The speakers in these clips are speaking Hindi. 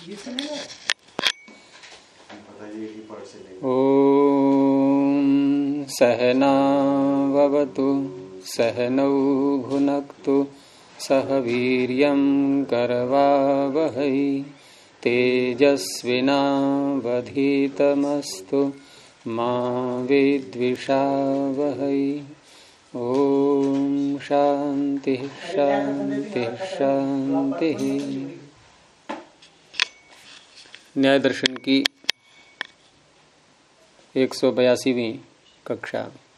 ओम सहनावतु सहनौ भुनक्तु सह वीर्यं करवावहै तेजस्विनावधीतमस्तु मा विद्विषावहै। ओम शांति शांति शांति। न्याय दर्शन की 182वीं कक्षा।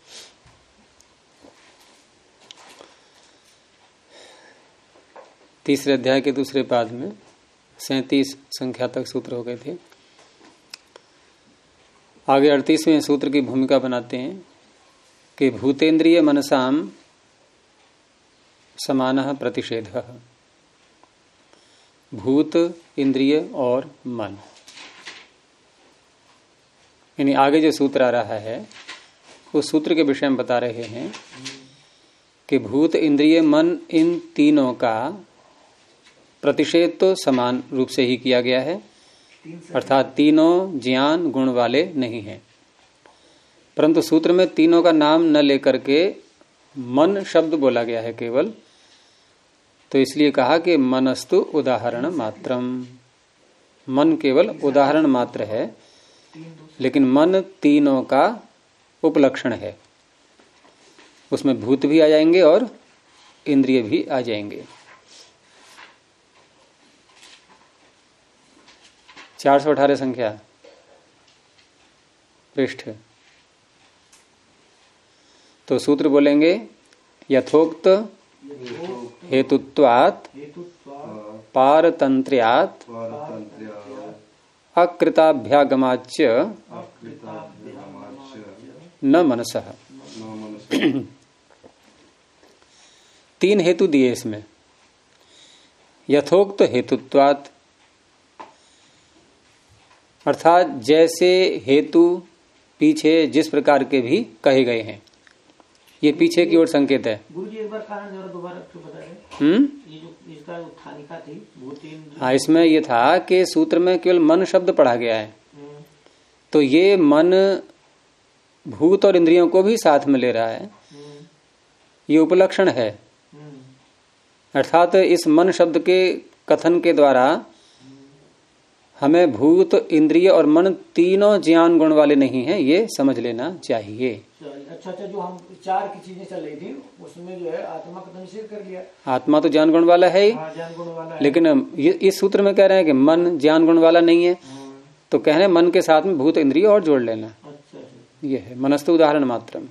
तीसरे अध्याय के दूसरे पाद में 37 संख्या तक सूत्र हो गए थे। आगे 38वें सूत्र की भूमिका बनाते हैं कि भूतेन्द्रिय मनसाम समानः प्रतिषेधः। भूत, इंद्रिय और मन, यानी आगे जो सूत्र आ रहा है उस सूत्र के विषय में बता रहे हैं कि भूत, इंद्रिय, मन, इन तीनों का प्रतिषेध तो समान रूप से ही किया गया है, अर्थात तीनों ज्ञान गुण वाले नहीं हैं। परंतु सूत्र में तीनों का नाम न लेकर के मन शब्द बोला गया है केवल, तो इसलिए कहा कि मनस्तु उदाहरण मात्रम। मन केवल उदाहरण मात्र है, लेकिन मन तीनों का उपलक्षण है। उसमें भूत भी आ जाएंगे और इंद्रिय भी आ जाएंगे। 418 संख्या पृष्ठ। तो सूत्र बोलेंगे यथोक्त हेतुत्वात् पारतंत्र्यात् अकृताभ्यागमाच्च न मनसः। 3 हेतु दिए इसमें। यथोक्त हेतुत्वात् अर्थात जैसे हेतु पीछे जिस प्रकार के भी कहे गए हैं, ये पीछे की ओर संकेत है। गुरुजी एक बार कारण जरा दोबारा बता रहे। ये जो इसका उत्थानिका थी हाँ, इसमें ये था कि सूत्र में केवल मन शब्द पढ़ा गया है, तो ये मन भूत और इंद्रियों को भी साथ में ले रहा है। ये उपलक्षण है, अर्थात इस मन शब्द के कथन के द्वारा हमें भूत, इंद्रिय और मन तीनों ज्ञान गुण वाले नहीं हैं, ये समझ लेना चाहिए। अच्छा, जो हम 4 की चीजें चल रही थी उसमें जो है आत्मा का निषेध कर लिया। आत्मा तो ज्ञान गुण वाला है ही, ज्ञान गुण वाला है। लेकिन इस सूत्र में कह रहे हैं कि मन ज्ञान गुण वाला नहीं है, तो कह रहे हैं मन के साथ में भूत, इंद्रिय और जोड़ लेना। अच्छा, ये है मनस्तु उदाहरण मात्रम।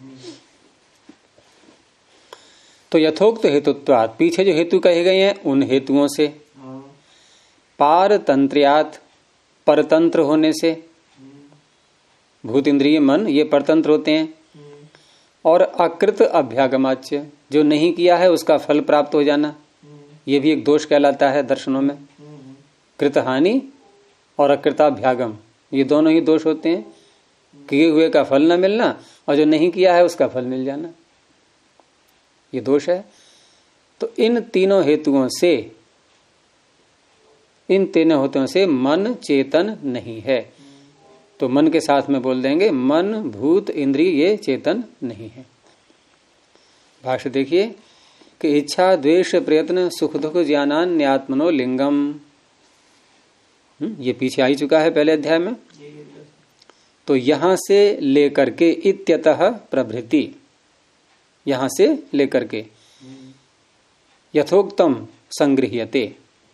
तो यथोक्त हेतुत्वात्, पीछे जो हेतु कहे गए हैं उन हेतुओं से, पारतंत्र्यात्, परतंत्र होने से, भूत, इंद्रिय, मन ये परतंत्र होते हैं, और अकृत अभ्यागमाच्य, जो नहीं किया है उसका फल प्राप्त हो जाना, ये भी एक दोष कहलाता है दर्शनों में। कृत हानि और अकृताभ्यागम ये दोनों ही दोष होते हैं, किए हुए का फल न मिलना और जो नहीं किया है उसका फल मिल जाना, ये दोष है। तो इन तीनों हेतुओं से मन चेतन नहीं है, तो मन के साथ में बोल देंगे मन, भूत, इंद्रिय ये चेतन नहीं है। भाष्य देखिए कि इच्छा, द्वेष, प्रयत्न, सुख दुख, ज्ञानान्यात्मनो लिंगम, ये पीछे आ ही चुका है पहले अध्याय में। तो यहां से लेकर के इत्यतः प्रभृति, यहां से लेकर के यथोक्तम संगृह्यते,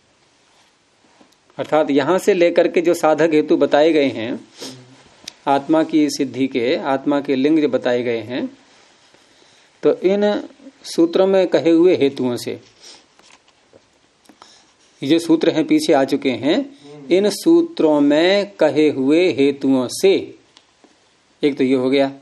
अर्थात यहां से लेकर के जो साधक हेतु बताए गए हैं, आत्मा की सिद्धि के, आत्मा के लिंग जो बताए गए हैं, तो इन सूत्रों में कहे हुए हेतुओं से, ये जो सूत्र हैं पीछे आ चुके हैं, इन सूत्रों में कहे हुए हेतुओं से, एक तो ये हो गया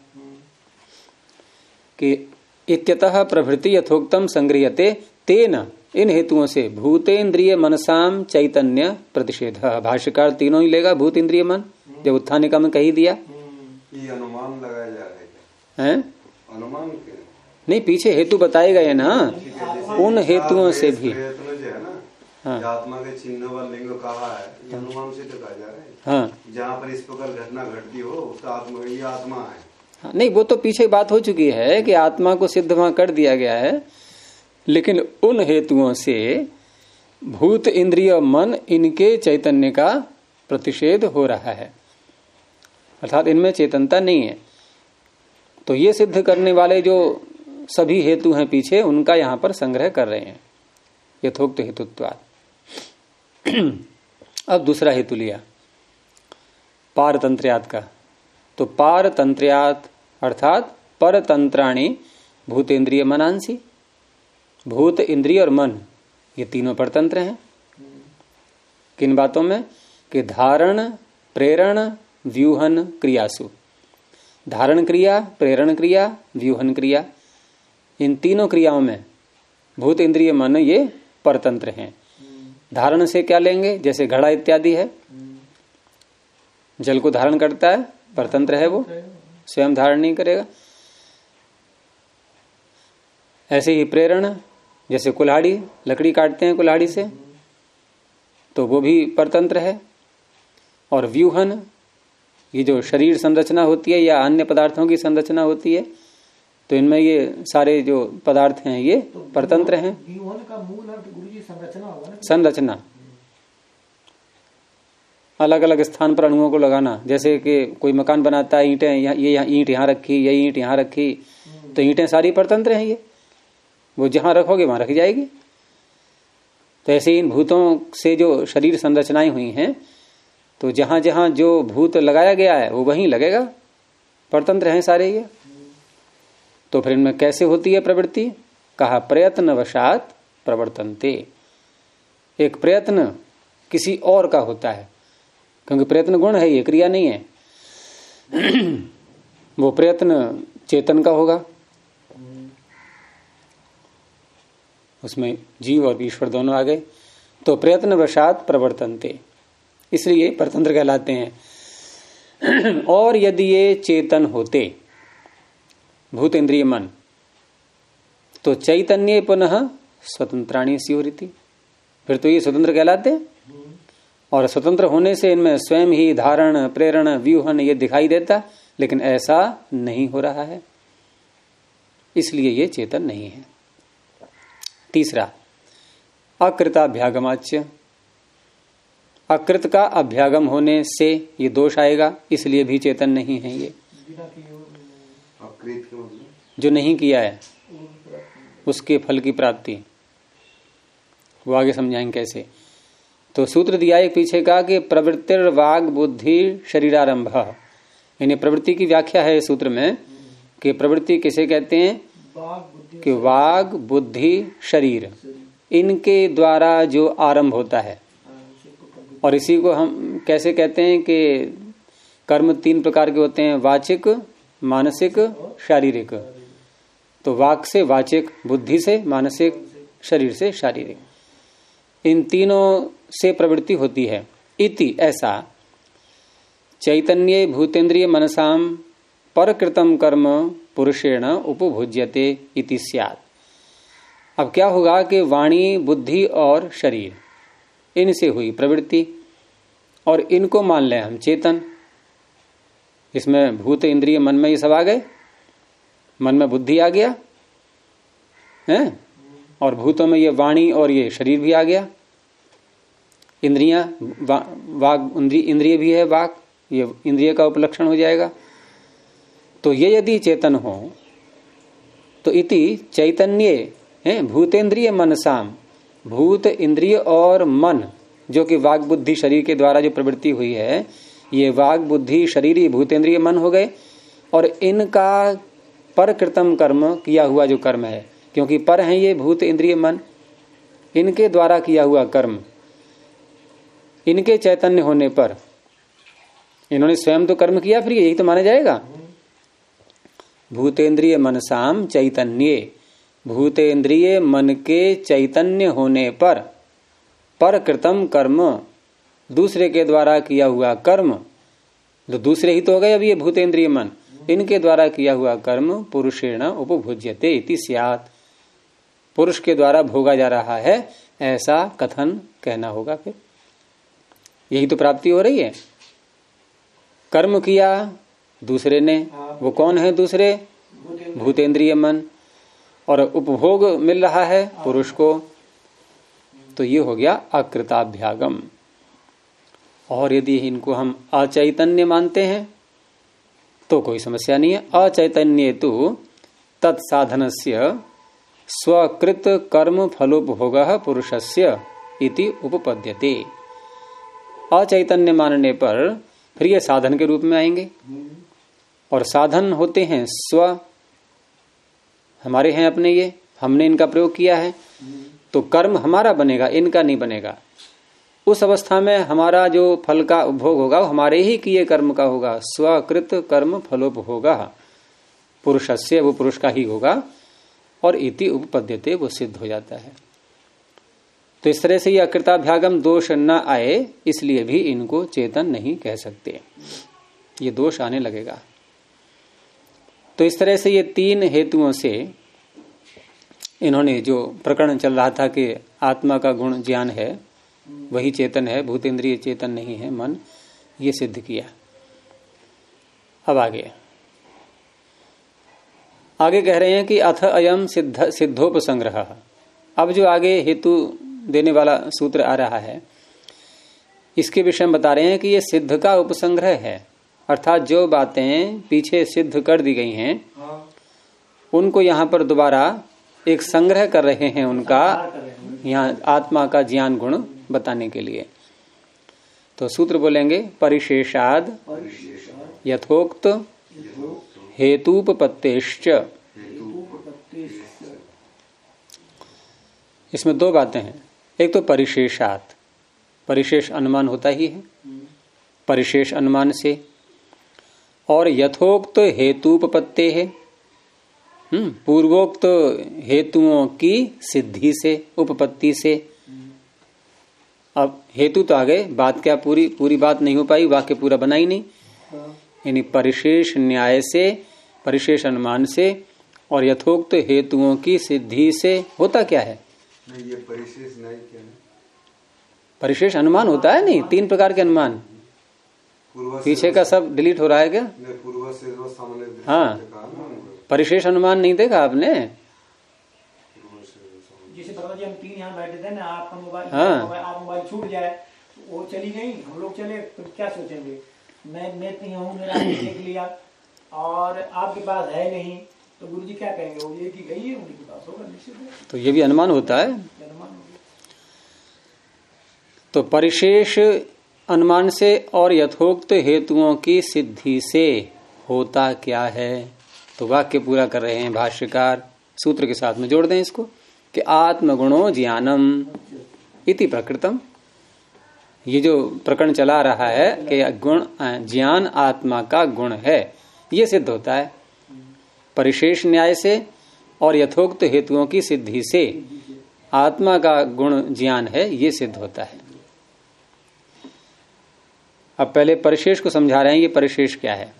कि इत्यतः प्रभृति यथोक्तम संगृह्यते तेन, इन हेतुओं से भूतेन्द्रिय मनसाम चैतन्य प्रतिषेध। भाष्यकार तीनों ही लेगा, भूत, इंद्रिय, मन, जब उत्थानिका में कही दिया। ये अनुमान लगाया जा रहा है, अनुमान के नहीं, पीछे हेतु बताए गए ना, उन हेतुओं से भी हाँ। आत्मा के चिन्ह व लिंग कहा है, ये अनुमान सिद्ध कहा जा रहा है। हाँ जहाँ पर इस प्रकार घटना घटती हो उसका आत्मा, ये आत्मा है। हाँ, नहीं वो तो पीछे बात हो चुकी है कि आत्मा को सिद्ध वहां कर दिया गया है, लेकिन उन हेतुओं से भूत इंद्रिय मन इनके चैतन्य का प्रतिषेध हो रहा है, अर्थात इनमें चेतनता नहीं है। तो ये सिद्ध करने वाले जो सभी हेतु हैं पीछे, उनका यहां पर संग्रह कर रहे हैं, यथोक्त हेतुत्वात्। अब दूसरा हेतु लिया पारतंत्र्यात् का। तो पारतंत्र्यात् अर्थात परतंत्राणि भूतेन्द्रिय मनांसी, भूत इंद्रिय और मन ये तीनों परतंत्र हैं। किन बातों में? कि धारण प्रेरण व्यूहन क्रियासु। धारण क्रिया, प्रेरण क्रिया, व्यूहन क्रिया, इन तीनों क्रियाओं में भूत इंद्रिय मन ये परतंत्र हैं। धारण से क्या लेंगे? जैसे घड़ा इत्यादि है, जल को धारण करता है, परतंत्र है, वो स्वयं धारण नहीं करेगा। ऐसे ही प्रेरण, जैसे कुल्हाड़ी, लकड़ी काटते हैं कुल्हाड़ी से, तो वो भी परतंत्र है। और व्यूहन, ये जो शरीर संरचना होती है या अन्य पदार्थों की संरचना होती है, तो इनमें ये सारे जो पदार्थ हैं ये तो परतंत्र हैं। व्यूहन का मूल अर्थ गुरुजी संरचना होगा ना? संरचना, अलग अलग स्थान पर अणुओं को लगाना। जैसे कि कोई मकान बनाता है, ईंटें ये ईंट यहाँ रखी, ये ईंट यहाँ रखी, तो ईंटें सारी परतंत्र हैं, ये वो जहां रखोगे वहां रख जाएगी। तो ऐसे इन भूतों से जो शरीर संरचनाएं हुई हैं, तो जहां जहां जो भूत लगाया गया है वो वहीं लगेगा, परतंत्र हैं सारे ये। तो फिर इनमें कैसे होती है प्रवृत्ति? कहा प्रयत्नवशात प्रवर्तन्ते। एक प्रयत्न किसी और का होता है, क्योंकि प्रयत्न गुण है, ये क्रिया नहीं है। वो प्रयत्न चेतन का होगा, उसमें जीव और ईश्वर दोनों आ गए। तो प्रयत्नवशात प्रवर्तन्ते, इसलिए परतंत्र कहलाते हैं। और यदि ये चेतन होते भूत इंद्रिय मन, तो चैतन्य पुनः स्वतंत्राणी स्युरिति, फिर तो ये स्वतंत्र कहलाते। और स्वतंत्र होने से इनमें स्वयं ही धारण प्रेरण व्यूहन ये दिखाई देता, लेकिन ऐसा नहीं हो रहा है, इसलिए ये चेतन नहीं है। तीसरा अकृताभ्यागमाच्य, अकृत का अभ्यागम होने से ये दोष आएगा, इसलिए भी चेतन नहीं है ये। जो नहीं किया है उसके फल की प्राप्ति, वो आगे समझाएंगे कैसे। तो सूत्र दिया एक पीछे का कि प्रवृत्तिर वाग बुद्धि शरीरारंभ, यानी प्रवृत्ति की व्याख्या है सूत्र में कि प्रवृत्ति किसे कहते हैं? कि वाग बुद्धि शरीर, इनके द्वारा जो आरंभ होता है। और इसी को हम कैसे कहते हैं कि कर्म तीन प्रकार के होते हैं, वाचिक, मानसिक, शारीरिक। तो वाक से वाचिक, बुद्धि से मानसिक, शरीर से शारीरिक, इन तीनों से प्रवृत्ति होती है। इति ऐसा चैतन्य भूतेन्द्रिय मनसाम परकृतम कर्म पुरुषेण उपभुज्यते इति स्यात्। अब क्या होगा कि वाणी बुद्धि और शरीर इनसे हुई प्रवृत्ति, और इनको मान लें हम चेतन। इसमें भूत इंद्रिय मन में ये सब आ गए, मन में बुद्धि आ गया है, और भूतों में ये वाणी और ये शरीर भी आ गया। इंद्रियां वाग इंद्रिय भी है, वाक ये इंद्रिय का उपलक्षण हो जाएगा। तो ये यदि चेतन हो तो इति चैतन्य है भूतेन्द्रिय मनसाम, भूत इंद्रिय और मन जो कि वाग बुद्धि शरीर के द्वारा जो प्रवृत्ति हुई है, ये वाग बुद्धि शरीर भूतेन्द्रिय मन हो गए। और इनका परकृतम कर्म किया हुआ जो कर्म है, क्योंकि पर हैं ये भूत इंद्रिय मन, इनके द्वारा किया हुआ कर्म, इनके चैतन्य होने पर, इन्होंने स्वयं तो कर्म किया, फिर यही तो माना जाएगा। भूतेन्द्रिय मनसाम चैतन्य, भूतेन्द्रिय मन के चैतन्य होने पर परकृतम कर्म, दूसरे के द्वारा किया हुआ कर्म, तो दूसरे ही तो हो गए अब ये भूतेन्द्रिय मन, इनके द्वारा किया हुआ कर्म पुरुषेण उपभुज्यते इति स्यात्, पुरुष के द्वारा भोगा जा रहा है, ऐसा कथन कहना होगा। फिर यही तो प्राप्ति हो रही है। कर्म किया दूसरे ने, वो कौन है दूसरे? भूतेंद्रिय मन, और उपभोग मिल रहा है पुरुष को, तो ये हो गया अकृताभ्यागम। और यदि इनको हम अचैतन्य मानते हैं तो कोई समस्या नहीं है। अचैतन्य तो तत्साधनस्य स्वकृत कर्म फलोपभोग पुरुषस्य इति उपपद्यते। अचैतन्य मानने पर फिर ये साधन के रूप में आएंगे, और साधन होते हैं स्व, हमारे हैं अपने, ये हमने इनका प्रयोग किया है, तो कर्म हमारा बनेगा, इनका नहीं बनेगा। उस अवस्था में हमारा जो फल का उपभोग होगा वो हमारे ही किए कर्म का होगा। स्वकृत कर्म फलोपभोगा पुरुषस्य, वो पुरुष का ही होगा, और इति उपपद्यते, वो सिद्ध हो जाता है। तो इस तरह से ये अकृताभ्यागम दोष न आए, इसलिए भी इनको चेतन नहीं कह सकते, ये दोष आने लगेगा। तो इस तरह से ये तीन हेतुओं से इन्होंने जो प्रकरण चल रहा था कि आत्मा का गुण ज्ञान है, वही चेतन है, भूतेंद्रिय चेतन नहीं है मन, ये सिद्ध किया। अब आगे कह रहे हैं कि अथ अयम सिद्धोपसंग्रह। अब जो आगे हेतु देने वाला सूत्र आ रहा है, इसके विषय में बता रहे हैं कि ये सिद्ध का उपसंग्रह है, अर्थात जो बातें पीछे सिद्ध कर दी गई हैं उनको यहाँ पर दोबारा एक संग्रह कर रहे हैं, उनका यहाँ आत्मा का ज्ञान गुण बताने के लिए। तो सूत्र बोलेंगे परिशेषाद यथोक्त हेतुपपत्तेश्च। इसमें दो बातें हैं। एक तो परिशेषात, परिशेष अनुमान होता ही है, परिशेष अनुमान से, और यथोक्त हेतुपपत्ते है, पूर्वोक्त हेतुओं की सिद्धि से, उपपत्ति से। अब हेतु तो आगे बात क्या, पूरी बात नहीं हो पाई, वाक्य पूरा बना ही नहीं। यानी परिशेष न्याय से, परिशेष अनुमान से और यथोक्त हेतुओं की सिद्धि से होता क्या है? नहीं, ये परिशेष न्याय क्या है? परिशेष अनुमान होता है, नहीं, तीन प्रकार के अनुमान। पीछे का सब डिलीट हो रहा है क्या? पूर्व से सामान्य। हाँ, परिशेष अनुमान नहीं देखा आपने? जैसे पता जी हम तीन यहाँ बैठे थे ना, आपका मोबाइल, हाँ, आप मोबाइल छूट जाए तो वो चली गई, हम लोग चले, तो क्या सोचेंगे? मैं नहीं हूँ, मेरा देख लिया और आपके पास है नहीं, तो गुरुजी क्या कहेंगे? वो ये कि गई है, उनके पास होगा निश्चित है। तो ये भी अनुमान होता है। अनुमान होगा। तो परिशेष अनुमान से और यथोक्त हेतुओं की सिद्धि से होता क्या है? तो वाक्य पूरा कर रहे हैं भाष्यकार, सूत्र के साथ में जोड़ दें इसको कि आत्मगुणो ज्ञानम इति प्रकृतम। ये जो प्रकरण चला रहा है कि गुण ज्ञान आत्मा का गुण है, ये सिद्ध होता है परिशेष न्याय से और यथोक्त हेतुओं की सिद्धि से। आत्मा का गुण ज्ञान है, ये सिद्ध होता है। अब पहले परिशेष को समझा रहे हैं। ये परिशेष क्या है,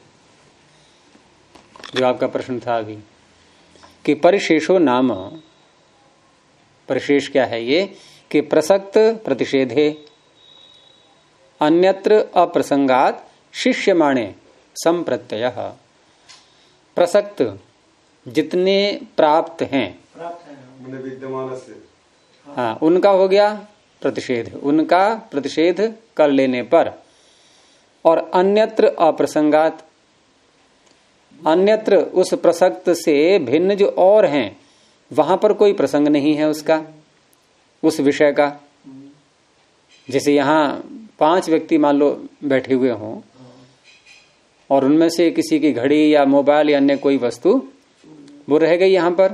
जो आपका प्रश्न था अभी कि परिशेषो नाम, परिशेष क्या है ये? कि प्रसक्त प्रतिषेधे अन्यत्र अप्रसंगात शिष्यमाणे संप्रत्यय। प्रसक्त जितने प्राप्त हैं, विद्यमान से, हाँ, उनका हो गया प्रतिषेध, उनका प्रतिषेध कर लेने पर, और अन्यत्र अप्रसंगात, अन्यत्र उस प्रसक्त से भिन्न जो और हैं वहां पर कोई प्रसंग नहीं है उसका, उस विषय का। जैसे यहाँ 5 व्यक्ति मान लो बैठे हुए हों और उनमें से किसी की घड़ी या मोबाइल या अन्य कोई वस्तु वो रह गई यहाँ पर,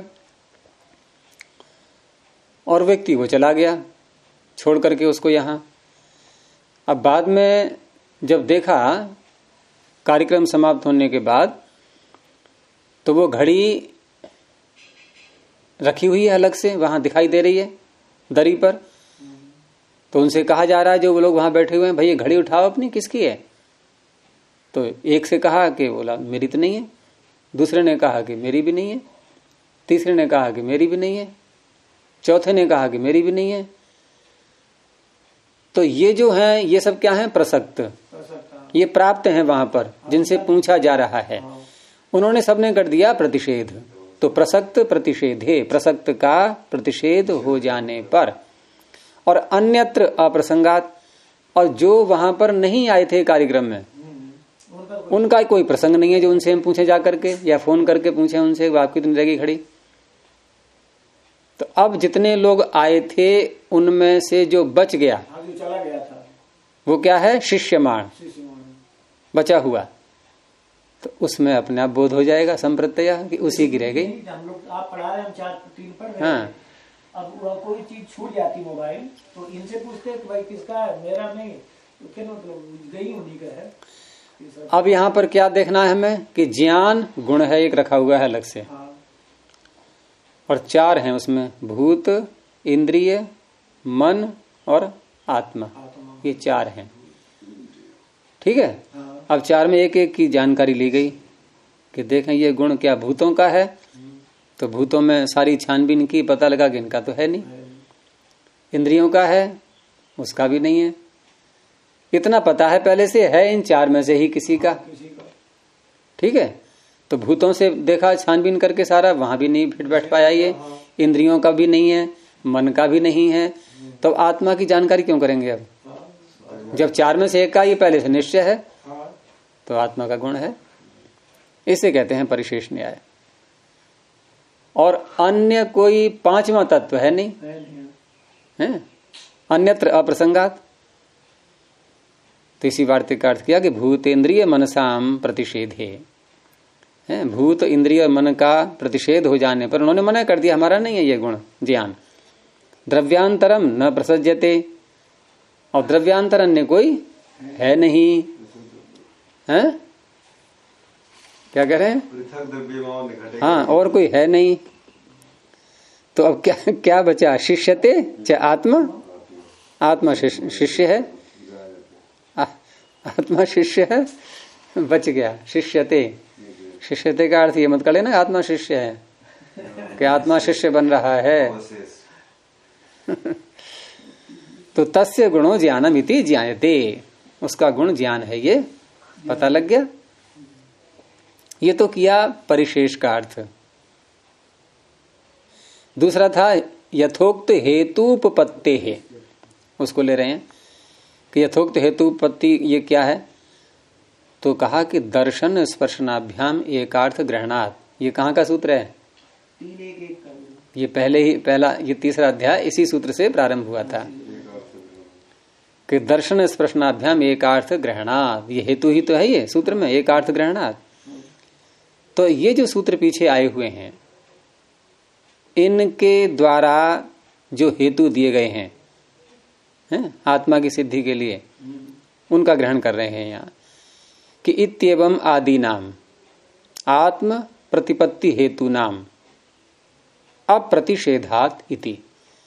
और व्यक्ति वो चला गया छोड़ करके उसको यहाँ। अब बाद में जब देखा कार्यक्रम समाप्त होने के बाद, तो वो घड़ी रखी हुई है अलग से, वहां दिखाई दे रही है दरी पर। तो उनसे कहा जा रहा है, जो वो लोग वहां बैठे हुए हैं, भाई ये घड़ी उठाओ अपनी, किसकी है? तो एक से कहा कि बोला मेरी तो नहीं है, दूसरे ने कहा कि मेरी भी नहीं है, तीसरे ने कहा कि मेरी भी नहीं है, चौथे ने कहा कि मेरी भी नहीं है, तो ये जो है ये सब क्या है? प्रसक्त, ये प्राप्त हैं वहां पर जिनसे पूछा जा रहा है, उन्होंने सबने कर दिया प्रतिषेध। तो प्रसक्त प्रतिषेधे, प्रसक्त का प्रतिषेध हो जाने पर, और अन्यत्र अप्रसंगात, और जो वहां पर नहीं आए थे कार्यक्रम में उनका कोई प्रसंग नहीं है जो उनसे हम पूछे जा करके या फोन करके पूछे उनसे आपकी इतनी रहेगी खड़ी। तो अब जितने लोग आए थे उनमें से जो बच गया, जो चला गया था, वो क्या है? शिष्यमाण, बचा हुआ। तो उसमें अपने आप बोध हो जाएगा संप्रत्यय कि उसी की रह गई। हम लोग आप पढ़ा रहे, हम 4-3 पढ़ रहे। हाँ, अब वह कोई चीज छूट जाती मोबाइल, तो इनसे पूछते कि भाई किसका है? मेरा नहीं, तो क्या मतलब गई उन्हीं का है। अब यहाँ पर क्या देखना है हमें कि ज्ञान गुण है, एक रखा हुआ है अलग से। हाँ। और 4 हैं उसमें, भूत, इंद्रिय, मन और आत्मा, ये 4 हैं। ठीक है। हाँ। अब 4 में एक एक की जानकारी ली गई कि देखें ये गुण क्या भूतों का है, तो भूतों में सारी छानबीन की, पता लगा कि इनका तो है नहीं। इंद्रियों का है, उसका भी नहीं है। इतना पता है पहले से, है इन 4 में से ही किसी का। ठीक है। तो भूतों से देखा छानबीन करके सारा, वहां भी नहीं फिट बैठ पाया ये। इंद्रियों का भी नहीं है, मन का भी नहीं है, तो आत्मा की जानकारी क्यों करेंगे अब? जब 4 में से एक का ये पहले से निश्चय है, तो आत्मा का गुण है। इसे कहते हैं परिशेष न्याय। और अन्य कोई 5वां तत्व है नहीं, है अन्यत्र अप्रसंगात। तो इसी वार्तिक का अर्थ किया कि भूतेन्द्रिय मनसाम प्रतिषेधे, है भूत इंद्रिय मन का प्रतिषेध हो जाने पर उन्होंने मना कर दिया, हमारा नहीं है ये गुण ज्ञान। द्रव्यांतरम न प्रसज्यते, और द्रव्यांतर अन्य कोई है नहीं, है क्या कह रहे हैं? हाँ, और कोई है नहीं। तो अब क्या क्या बचा? शिष्यते च आत्मा, आत्मा शिष्य है, आत्मा शिष्य है, बच गया। शिष्यते, शिष्यते का अर्थ ये मत कर लेना आत्मा शिष्य है कि आत्मा शिष्य बन रहा है। तो तस्य गुणो ज्ञानम इति ज्ञायते, उसका गुण ज्ञान है, ये पता लग गया। ये तो किया परिशेष का अर्थ। दूसरा था यथोक्त हेतुपत्ते है, उसको ले रहे हैं कि यथोक्त हेतुपत्ति ये क्या है? तो कहा कि दर्शन स्पर्शनाभ्याम एकार्थ ग्रहणात्। ये कहाँ का सूत्र है? 3-1-1 का। ये पहला ये तीसरा अध्याय इसी सूत्र से प्रारंभ हुआ था कि दर्शन स्पर्शनाभ्याम एकार्थ ग्रहणात्। ये हेतु ही तो है ये सूत्र में, एकार्थ ग्रहणात्। तो ये जो सूत्र पीछे आए हुए हैं, इनके द्वारा जो हेतु दिए गए हैं आत्मा की सिद्धि के लिए, उनका ग्रहण कर रहे हैं यहाँ कि इत्येवं आदि नाम आत्म प्रतिपत्ति हेतु नाम अप्रतिषेधात इति।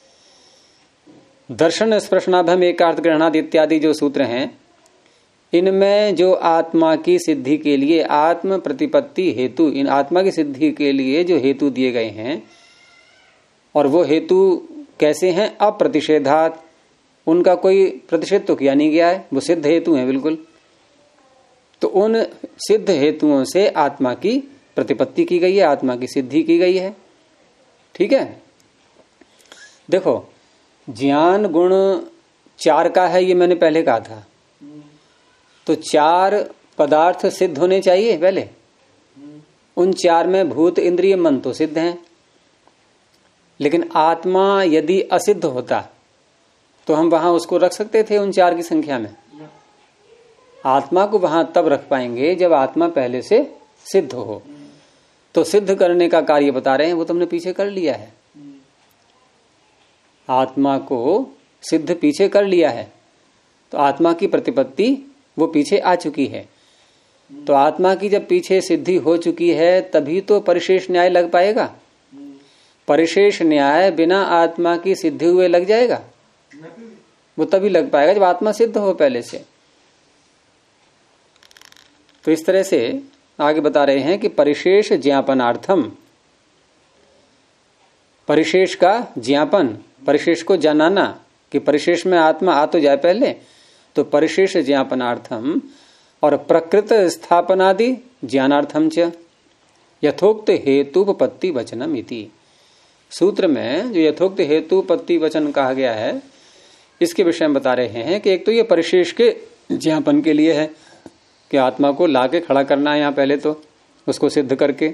दर्शन स्पर्शनाभ्याम एकार्थ ग्रहणात् इत्यादि जो सूत्र हैं, इनमें जो आत्मा की सिद्धि के लिए आत्म प्रतिपत्ति हेतु, इन आत्मा की सिद्धि के लिए जो हेतु दिए गए हैं, और वो हेतु कैसे हैं? अप्रतिषेधात, उनका कोई प्रतिषेध तो किया नहीं गया है, वो सिद्ध हेतु हैं बिल्कुल। तो उन सिद्ध हेतुओं से आत्मा की प्रतिपत्ति की गई है, आत्मा की सिद्धि की गई है। ठीक है। देखो, ज्ञान गुण 4 का है, ये मैंने पहले कहा था। तो 4 पदार्थ सिद्ध होने चाहिए पहले। उन 4 में भूत इंद्रिय मन तो सिद्ध हैं, लेकिन आत्मा यदि असिद्ध होता तो हम वहां उसको रख सकते थे उन 4 की संख्या में। आत्मा को वहां तब रख पाएंगे जब आत्मा पहले से सिद्ध हो। तो सिद्ध करने का कार्य बता रहे हैं, वो तुमने पीछे कर लिया है। आत्मा को सिद्ध पीछे कर लिया है, तो आत्मा की प्रतिपत्ति वो पीछे आ चुकी है। तो आत्मा की जब पीछे सिद्धि हो चुकी है, तभी तो परिशेष न्याय लग पाएगा। परिशेष न्याय बिना आत्मा की सिद्धि हुए लग जाएगा? वो तभी लग पाएगा जब आत्मा सिद्ध हो पहले से। तो इस तरह से आगे बता रहे हैं कि परिशेष ज्ञापनार्थम, परिशेष का ज्ञापन, परिशेष को जनाना, कि परिशेष में आत्मा आ तो जाए पहले, तो परिशेष ज्ञापनार्थम और प्रकृत स्थापनादि ज्ञानार्थम च यथोक्त हेतुपत्ति वचनम इति। सूत्र में जो यथोक्त हेतुपत्ति वचन कहा गया है, इसके विषय में बता रहे हैं कि एक तो ये परिशेष के ज्ञापन के लिए है कि आत्मा को लाके खड़ा करना है यहाँ पहले तो उसको सिद्ध करके,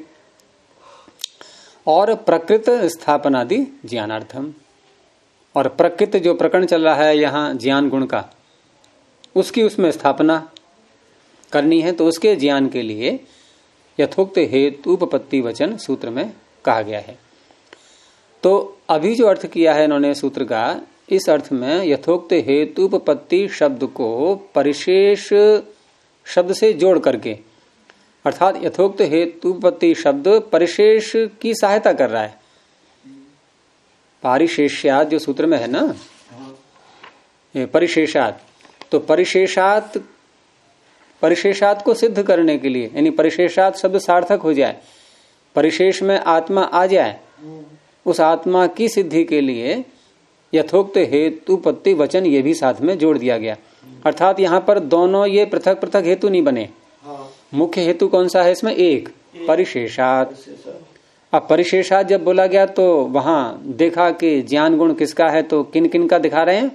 और प्रकृत स्थापनादि ज्ञानार्थम, और प्रकृत जो प्रकरण चल रहा है यहाँ ज्ञान गुण का, उसकी उसमें स्थापना करनी है, तो उसके ज्ञान के लिए यथोक्त हेतुपत्ति वचन सूत्र में कहा गया है। तो अभी जो अर्थ किया है इन्होंने सूत्र का, इस अर्थ में यथोक्त हेतुपत्ति शब्द को परिशेष शब्द से जोड़ करके, अर्थात यथोक्त हेतुपत्ति शब्द परिशेष की सहायता कर रहा है। पारिशेष्यात जो सूत्र में है ना, परिशेषात, तो परिशेषात को सिद्ध करने के लिए, यानी परिशेषात शब्द सार्थक हो जाए, परिशेष में आत्मा आ जाए, उस आत्मा की सिद्धि के लिए यथोक्त हेतुपत्ति वचन ये भी साथ में जोड़ दिया गया। अर्थात यहाँ पर दोनों ये पृथक पृथक हेतु नहीं बने। मुख्य हेतु कौन सा है इसमें? एक, परिशेषात। अब परिशेषात जब बोला गया तो वहां देखा कि ज्ञान गुण किसका है, तो किन किन का दिखा रहे हैं?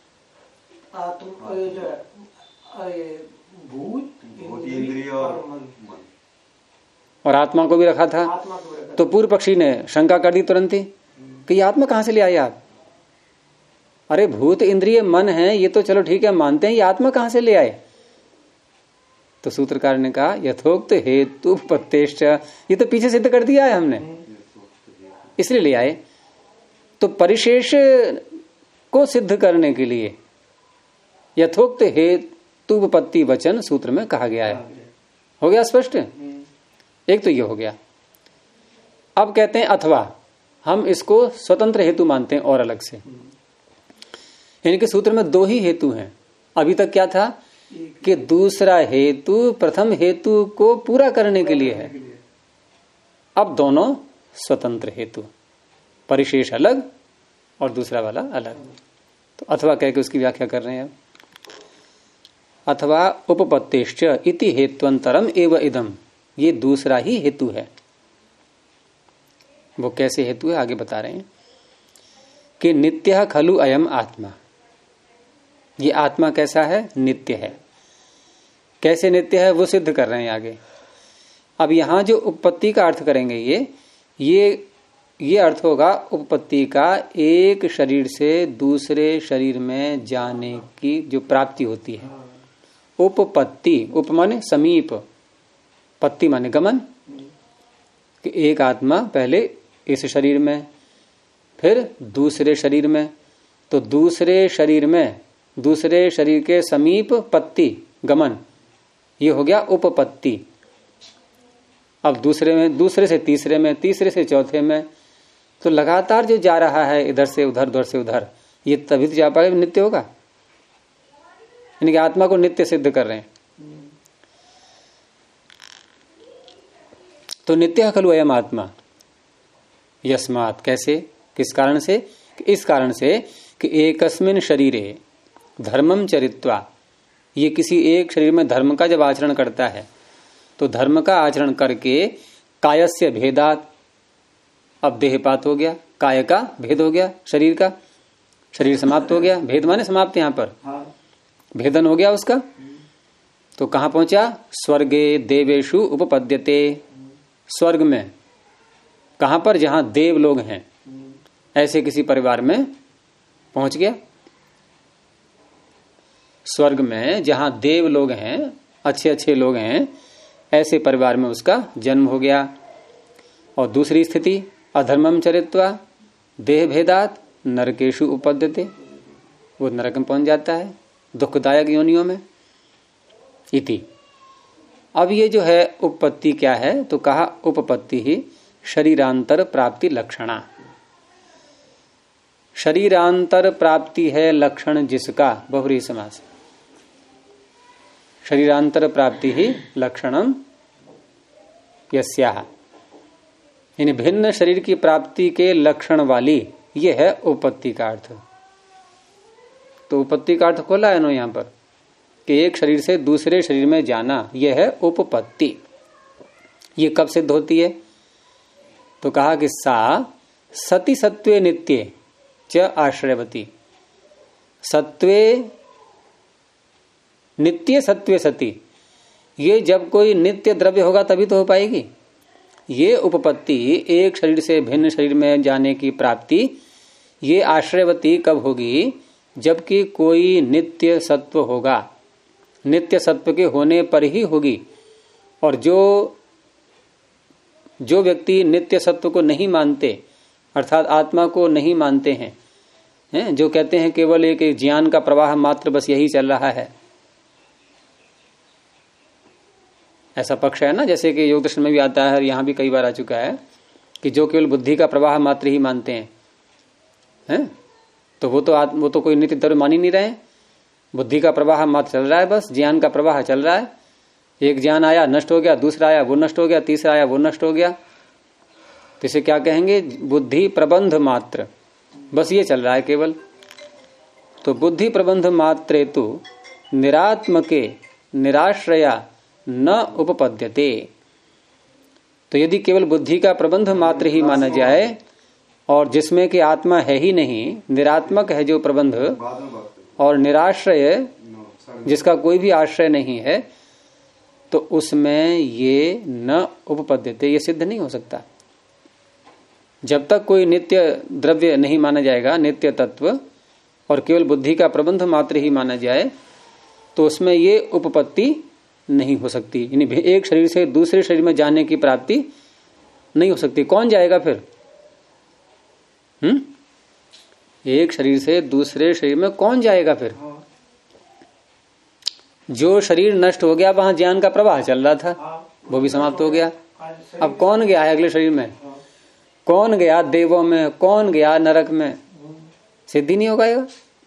भूत, इंद्रिय और मन, और आत्मा को भी रखा था। तो पूर्व पक्षी ने शंका कर दी तुरंत ही कि ये आत्मा कहां से ले आए आप? अरे भूत इंद्रिय मन है ये तो चलो ठीक है मानते हैं, ये आत्मा कहां से ले आए? तो सूत्रकार ने कहा यथोक्त हेतुपत्तेश्च, ये तो पीछे सिद्ध कर दिया है हमने, इसलिए ले आए। तो परिशेष को सिद्ध करने के लिए यथोक्त हेतुपत्ति वचन सूत्र में कहा गया है। हो गया स्पष्ट? एक तो ये हो गया। अब कहते हैं अथवा, हम इसको स्वतंत्र हेतु मानते हैं और अलग से। इनके सूत्र में दो ही हेतु हैं। अभी तक क्या था कि दूसरा हेतु प्रथम हेतु को पूरा करने के लिए है, अब दोनों स्वतंत्र हेतु, परिशेष अलग और दूसरा वाला अलग। तो अथवा कह के उसकी व्याख्या कर रहे हैं। अथवा उपपत्तिश्च इति हेत्वंतरम एव इदम, ये दूसरा ही हेतु है। वो कैसे हेतु है आगे बता रहे हैं कि नित्य खलु अयम आत्मा, ये आत्मा कैसा है? नित्य है। कैसे नित्य है वो सिद्ध कर रहे हैं आगे। अब यहां जो उपपत्ति का अर्थ करेंगे ये अर्थ होगा उपपत्ति का एक शरीर से दूसरे शरीर में जाने की जो प्राप्ति होती है। उपपत्ति, उप माने समीप, पत्ति माने गमन, कि एक आत्मा पहले इस शरीर में फिर दूसरे शरीर में, तो दूसरे शरीर में दूसरे शरीर के समीप पत्ति गमन, ये हो गया उपपत्ति। अब दूसरे में, दूसरे से तीसरे में, तीसरे से चौथे में, तो लगातार जो जा रहा है इधर से उधर उधर से उधर, ये तभी तो जा पाएगा, नित्य होगा। यानी कि आत्मा को नित्य सिद्ध कर रहे हैं। तो नित्य खलु अयम आत्मा, यस्मात्, कैसे, किस कारण से? इस कारण से कि एकस्मिन् शरीरे धर्मम चरित्वा, ये किसी एक शरीर में धर्म का जब आचरण करता है तो धर्म का आचरण करके कायस्य भेदात, अब देहपात हो गया, काय का भेद हो गया, शरीर का, शरीर समाप्त हो गया, भेद माने समाप्त, यहां पर भेदन हो गया उसका। तो कहां पहुंचा? स्वर्गे देवेशु उपपद्यते, स्वर्ग में, कहां पर? जहां देव लोग हैं, ऐसे किसी परिवार में पहुंच गया। स्वर्ग में जहां देव लोग हैं, अच्छे अच्छे लोग हैं, ऐसे परिवार में उसका जन्म हो गया। और दूसरी स्थिति अधर्मम चरित्वा देह भेदात नरकेशु उपपद्यते, वो नरक में पहुंच जाता है, दुखदायक योनियों में। इति, अब ये जो है उपपत्ति क्या है? तो कहा उपपत्ति ही शरीरांतर प्राप्ति लक्षणा। शरीरांतर प्राप्ति है लक्षण जिसका, बहुरी समास, शरीरांतर प्राप्ति ही लक्षणम यस्याह, यानी भिन्न शरीर की प्राप्ति के लक्षण वाली, ये है उपपत्ति का अर्थ। तो उपपत्ति का अर्थ खोला है ना यहाँ पर कि एक शरीर से दूसरे शरीर में जाना, यह है उपपत्ति। ये कब सिद्ध होती है? तो कहा कि सा सति सत्वे नित्ये च आश्रयवती। सत्वे नित्य सत्वे सती, ये जब कोई नित्य द्रव्य होगा तभी तो हो पाएगी। ये उपपत्ति, एक शरीर से भिन्न शरीर में जाने की प्राप्ति, ये आश्रयवती कब होगी? जबकि कोई नित्य सत्व होगा। नित्य सत्व के होने पर ही होगी। और जो व्यक्ति नित्य सत्व को नहीं मानते, अर्थात आत्मा को नहीं मानते हैं, जो कहते हैं केवल एक ज्ञान का प्रवाह मात्र बस यही चल रहा है, ऐसा पक्ष है ना। जैसे कि योग दर्शन में भी आता है, यहां भी कई बार आ चुका है कि जो केवल बुद्धि का प्रवाह मात्र ही मानते हैं, तो वो तो कोई नित्य द्रव्य मान ही नहीं रहे। बुद्धि का प्रवाह मात्र चल रहा है, बस ज्ञान का प्रवाह चल रहा है। एक ज्ञान आया नष्ट हो गया, दूसरा आया वो नष्ट हो गया, तीसरा आया वो नष्ट हो गया। तो इसे क्या कहेंगे? बुद्धि प्रबंध मात्र, बस ये चल रहा है केवल। तो बुद्धि प्रबंध मात्रे तो निरात्मके निराश्रया न उपपद्यते। तो यदि केवल बुद्धि का प्रबंध मात्र ही माना जाए और जिसमें कि आत्मा है ही नहीं, निरात्मक है जो प्रबंध, और निराश्रय जिसका कोई भी आश्रय नहीं है, तो उसमें ये न उपपद्यते, ये सिद्ध नहीं हो सकता। जब तक कोई नित्य द्रव्य नहीं माना जाएगा, नित्य तत्व, और केवल बुद्धि का प्रबंध मात्र ही माना जाए, तो उसमें ये उपपत्ति नहीं हो सकती। यानी एक शरीर से दूसरे शरीर में जाने की प्राप्ति नहीं हो सकती। कौन जाएगा फिर? एक शरीर से दूसरे शरीर में कौन जाएगा फिर? जो शरीर नष्ट हो गया, वहां ज्ञान का प्रवाह चल रहा था, वो भी समाप्त हो गया। अब कौन गया है अगले शरीर में? कौन गया देवों में? कौन गया नरक में? सिद्धि नहीं हो पाएगा।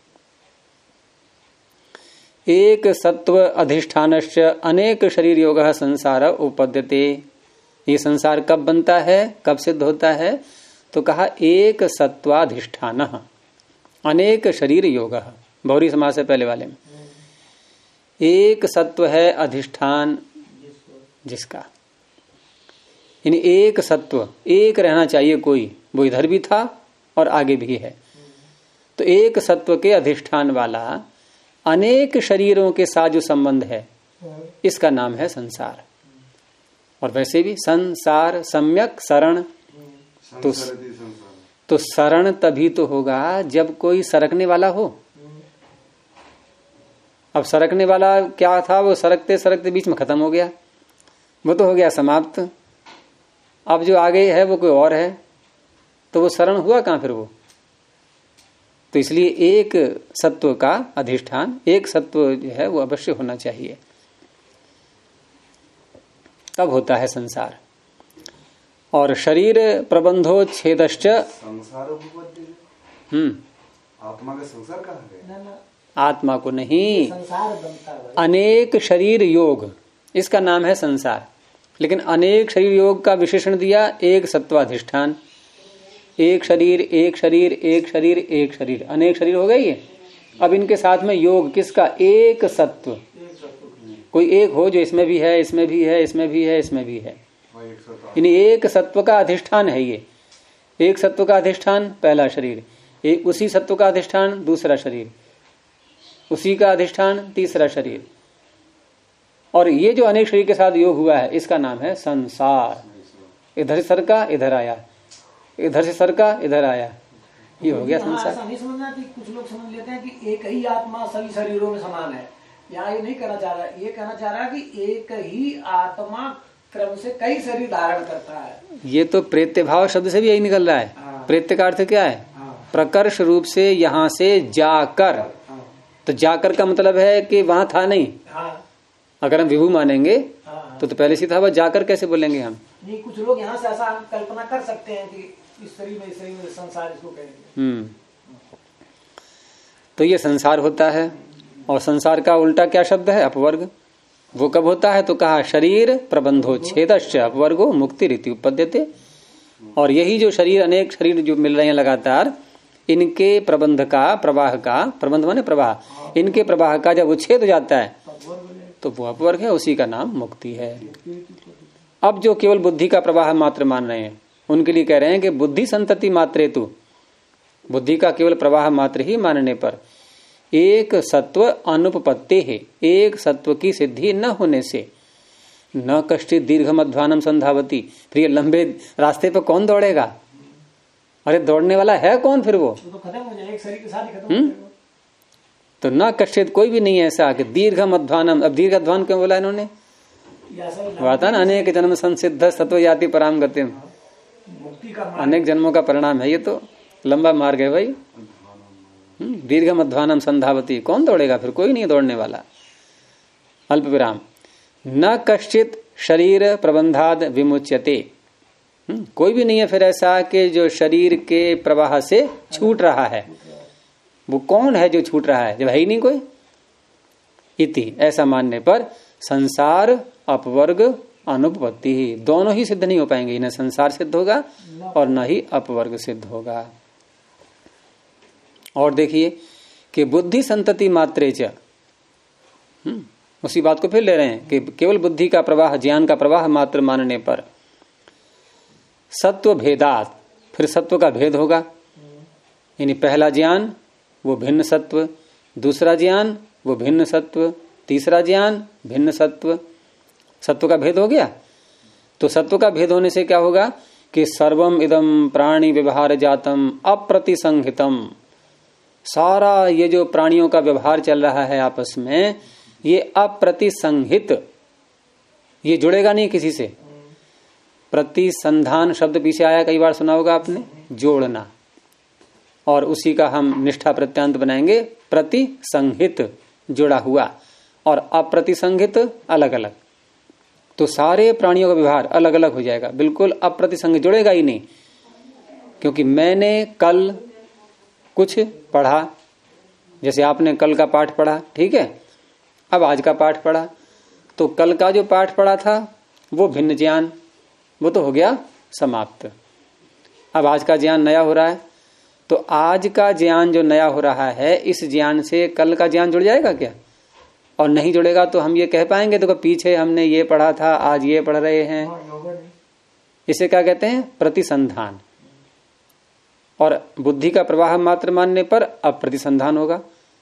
एक सत्व अधिष्ठानश्च अनेक शरीर योग संसार उपपद्यते। ये संसार कब बनता है, कब सिद्ध होता है? तो कहा एक सत्वाधिष्ठान अनेक शरीर योग, बहुरी समास से पहले वाले में। एक सत्व है अधिष्ठान जिसका, यानी एक सत्व, एक रहना चाहिए कोई, वो इधर भी था और आगे भी है। तो एक सत्व के अधिष्ठान वाला अनेक शरीरों के साथ जो संबंध है, इसका नाम है संसार। और वैसे भी संसार सम्यक शरण, तो शरण तभी तो होगा जब कोई सरकने वाला हो। अब सरकने वाला क्या था? वो सरकते सरकते बीच में खत्म हो गया, वो तो हो गया समाप्त। अब जो आगे है वो कोई और है, तो वो शरण हुआ कहां फिर वो? तो इसलिए एक सत्व का अधिष्ठान, एक सत्व जो है वो अवश्य होना चाहिए, तब होता है संसार। और शरीर प्रबंधोच्छेदश्च संसार आत्मा का संसार कहाँ है? आत्मा को नहीं, संसार बनता है। अनेक शरीर योग, इसका नाम है संसार। लेकिन अनेक शरीर योग का विशेषण दिया एक सत्वाधिष्ठान। एक शरीर एक शरीर एक शरीर एक शरीर, अनेक शरीर हो गए ये। अब इनके साथ में योग किसका? एक सत्व। कोई एक हो जो इसमें भी है, इसमें भी है, इसमें भी है, इसमें भी है, यानी एक सत्व का अधिष्ठान है ये। एक सत्व का अधिष्ठान पहला शरीर, एक उसी सत्व का अधिष्ठान दूसरा शरीर, उसी का अधिष्ठान तीसरा शरीर। और ये जो अनेक शरीर के साथ योग हुआ है, इसका नाम है संसार। इधर से सरका इधर आया, इधर से सरका इधर आया, ये हो गया संसार। ऐसा नहीं समझना कि कुछ लोग समझ लेते हैं कि एक ही आत्मा सभी शरीरों में समान है। यहाँ ये नहीं कहना चाह रहा, ये कहना चाह रहा कि एक ही आत्मा क्रम से कई शरीर धारण करता है। ये तो प्रेत्य भाव शब्द से भी यही निकल रहा है। प्रेत्य का अर्थ क्या है? प्रकर्ष रूप से यहाँ से जाकर। तो जाकर का मतलब है कि वहां था नहीं। अगर हम विभू मानेंगे तो पहले से था, वह जाकर कैसे बोलेंगे हम? नहीं, कुछ लोग यहाँ से ऐसा कल्पना कर सकते हैं कि इस शरीर में संसार इसको कहेंगे। तो ये संसार होता है। और संसार का उल्टा क्या शब्द है? अपवर्ग। वो कब होता है? तो कहा शरीर प्रबंधोच्छेदश्च अपवर्गो मुक्ति रीति उपपद्यते। और यही जो शरीर, अनेक शरीर जो मिल रहे हैं लगातार, इनके प्रबंध का, प्रवाह का, प्रबंध माने प्रवाह, इनके प्रवाह का जब उच्छेद हो जाता है तो वो अपवर्ग है, उसी का नाम मुक्ति है। अब जो केवल बुद्धि का प्रवाह मात्र मान रहे हैं उनके लिए कह रहे हैं कि बुद्धि संतति मात्रे तु, बुद्धि का केवल प्रवाह मात्र ही मानने पर एक सत्व अनुपपत्ति है, एक सत्व की सिद्धि न होने से न कष्टित दीर्घ मध्वानम संधावती, फिर ये लंबे रास्ते पर कौन दौड़ेगा? अरे दौड़ने वाला है कौन फिर? वो तो खत्म हो जाएगा, एक शरीर के साथ ही खत्म हो जाएगा। तो न कष्टित कोई भी नहीं है ऐसा कि दीर्घ मध्वानम। अब दीर्घ अध्वान क्यों बोला इन्होंने? वाता ना अनेक जन्म संसिद्ध सत्व याति पराम गति, मुक्ति का अनेक जन्मों का परिणाम है ये, तो लंबा मार्ग है भाई। दीर्घ मध्वानम संधावती, कौन दौड़ेगा फिर? कोई नहीं दौड़ने वाला। अल्प विराम, न कश्चित शरीर प्रबंधाद विमुच्यते, कोई भी नहीं है फिर ऐसा कि जो शरीर के प्रवाह से छूट रहा है। वो कौन है जो छूट रहा है? जब है ही नहीं कोई। इति, ऐसा मानने पर संसार अपवर्ग अनुपपत्ति, दोनों ही सिद्ध नहीं हो पाएंगे, न संसार सिद्ध होगा और न ही अपवर्ग सिद्ध होगा। और देखिए कि बुद्धि संतति मात्रे च, उसी बात को फिर ले रहे हैं कि केवल बुद्धि का प्रवाह, ज्ञान का प्रवाह मात्र मानने पर सत्व भेदात, फिर सत्व का भेद होगा। यानी पहला ज्ञान वो भिन्न सत्व, दूसरा ज्ञान वो भिन्न सत्व, तीसरा ज्ञान भिन्न सत्व, सत्व का भेद हो गया। तो सत्व का भेद होने से क्या होगा कि सर्वम इदम प्राणी व्यवहार जातम अप्रतिसंहितम, सारा ये जो प्राणियों का व्यवहार चल रहा है आपस में, ये अप्रतिसंहित, ये जुड़ेगा नहीं किसी से। प्रतिसंधान शब्द पीछे आया, कई बार सुना होगा आपने, जोड़ना, और उसी का हम निष्ठा प्रत्यांत बनाएंगे प्रतिसंहित, जुड़ा हुआ, और अप्रतिसंहित अलग अलग। तो सारे प्राणियों का व्यवहार अलग अलग हो जाएगा, बिल्कुल अप्रतिसंगित, जुड़ेगा ही नहीं। क्योंकि मैंने कल कुछ पढ़ा, जैसे आपने कल का पाठ पढ़ा, ठीक है, अब आज का पाठ पढ़ा, तो कल का जो पाठ पढ़ा था वो भिन्न ज्ञान, वो तो हो गया समाप्त। अब आज का ज्ञान नया हो रहा है, तो आज का ज्ञान जो नया हो रहा है, इस ज्ञान से कल का ज्ञान जुड़ जाएगा क्या? और नहीं जुड़ेगा तो हम ये कह पाएंगे तो पीछे हमने ये पढ़ा था, आज ये पढ़ रहे हैं। इसे क्या कहते हैं? प्रतिसंधान। और बुद्धि का प्रवाह मात्र मानने पर अप्रतिसंधान होगा।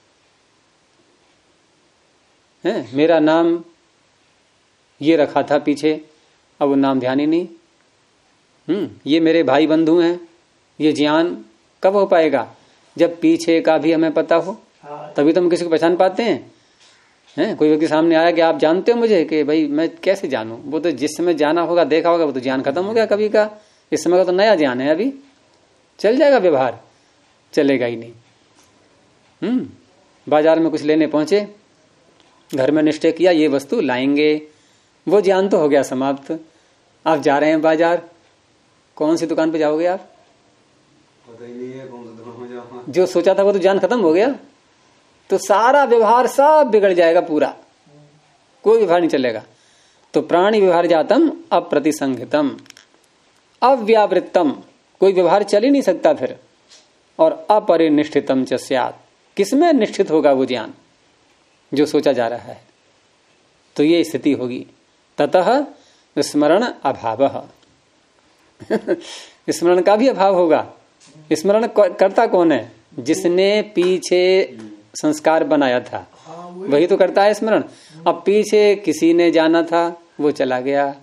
है, मेरा नाम ये रखा था पीछे, अब वो नाम ध्यान ही नहीं। ये मेरे भाई बंधु हैं, ये ज्ञान कब हो पाएगा? जब पीछे का भी हमें पता हो, तभी तो हम किसी को पहचान पाते हैं। कोई व्यक्ति सामने आया कि आप जानते हो मुझे, कि भाई मैं कैसे जानूं? वो तो जिस समय जाना होगा, देखा होगा, वो तो ज्ञान खत्म हो गया कभी का। इस समय का तो नया ज्ञान है, अभी चल जाएगा व्यवहार, चलेगा ही नहीं। बाजार में कुछ लेने पहुंचे, घर में निश्चय किया ये वस्तु लाएंगे, वो ज्ञान तो हो गया समाप्त। आप जा रहे हैं बाजार, कौन सी दुकान पे जाओगे आप? पता ही नहीं है कौन सा दुकान में जाऊंगा। जो सोचा था वो तो ज्ञान खत्म हो गया, तो सारा व्यवहार सब बिगड़ जाएगा पूरा, कोई व्यवहार नहीं चलेगा। तो प्राणी व्यवहार जातम अप्रतिसंहितम अव्यावृत्तम, कोई व्यवहार चल ही नहीं सकता फिर। और अपरिनिष्ठितम च स्यात्, किसमें निष्ठित होगा वो ज्ञान जो सोचा जा रहा है? तो ये स्थिति होगी। ततः स्मरण अभावः, स्मरण का भी अभाव होगा। स्मरण करता कौन है? जिसने पीछे संस्कार बनाया था, वही तो करता है स्मरण। अब पीछे किसी ने जाना था, वो चला गया,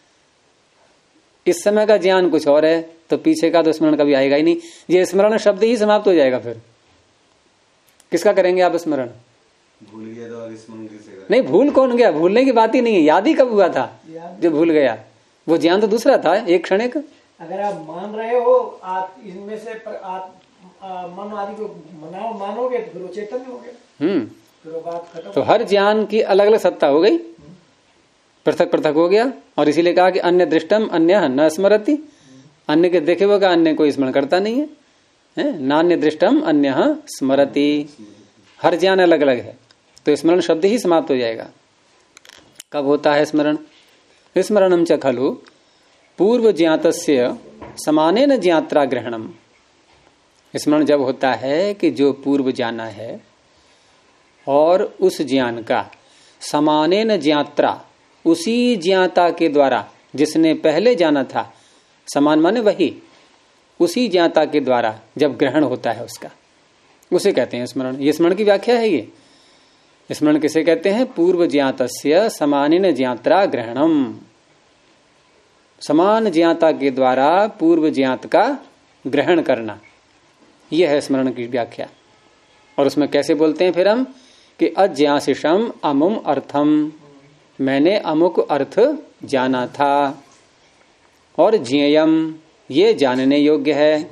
इस समय का ज्ञान कुछ और है, तो पीछे का तो स्मरण कभी आएगा ही नहीं। ये स्मरण शब्द ही समाप्त हो जाएगा। फिर किसका करेंगे आप स्मरण? भूल गया तो आगे स्मरण कैसे करें? नहीं, भूल कौन गया? भूलने की बात ही नहीं है, याद ही कब हुआ था जो भूल गया? वो ज्ञान तो दूसरा था, एक क्षणिक। अगर आप मान रहे हो, आप इनमें से मन आदि को मानोगे तो फिर वो चैतन्य हो गया, फिर वो बात खत्म। तो हर ज्ञान की अलग अलग सत्ता हो गई, पृथक पृथक हो गया। और इसीलिए कहा कि अन्य दृष्टम अन्य न स्मरति, अन्य के देखे हुए का अन्य कोई स्मरण करता नहीं है। नान्य दृष्टम अन्य स्मरति, हर ज्ञान अलग अलग है, तो स्मरण शब्द ही समाप्त हो जाएगा। कब होता है स्मरण? स्मरणम च खलु पूर्व ज्ञातस्य समानेन ज्ञात्रा ग्रहणम, स्मरण जब होता है कि जो पूर्व जाना है और उस ज्ञान का समानेन ज्ञात्रा, उसी ज्ञाता के द्वारा जिसने पहले जाना था, समान माने वही, उसी ज्ञाता के द्वारा जब ग्रहण होता है उसका, उसे कहते हैं स्मरण। ये स्मरण की व्याख्या है। ये स्मरण किसे कहते हैं? पूर्व ज्ञातस्य समानेन ज्ञात्रा ग्रहणम, समान ज्ञाता के द्वारा पूर्व ज्ञात का ग्रहण करना, यह है स्मरण की व्याख्या। और उसमें कैसे बोलते हैं फिर हम कि अज्ञासिषम अमुम अर्थम, मैंने अमुक अर्थ जाना था, और ज्ञेयम, ये जानने योग्य है।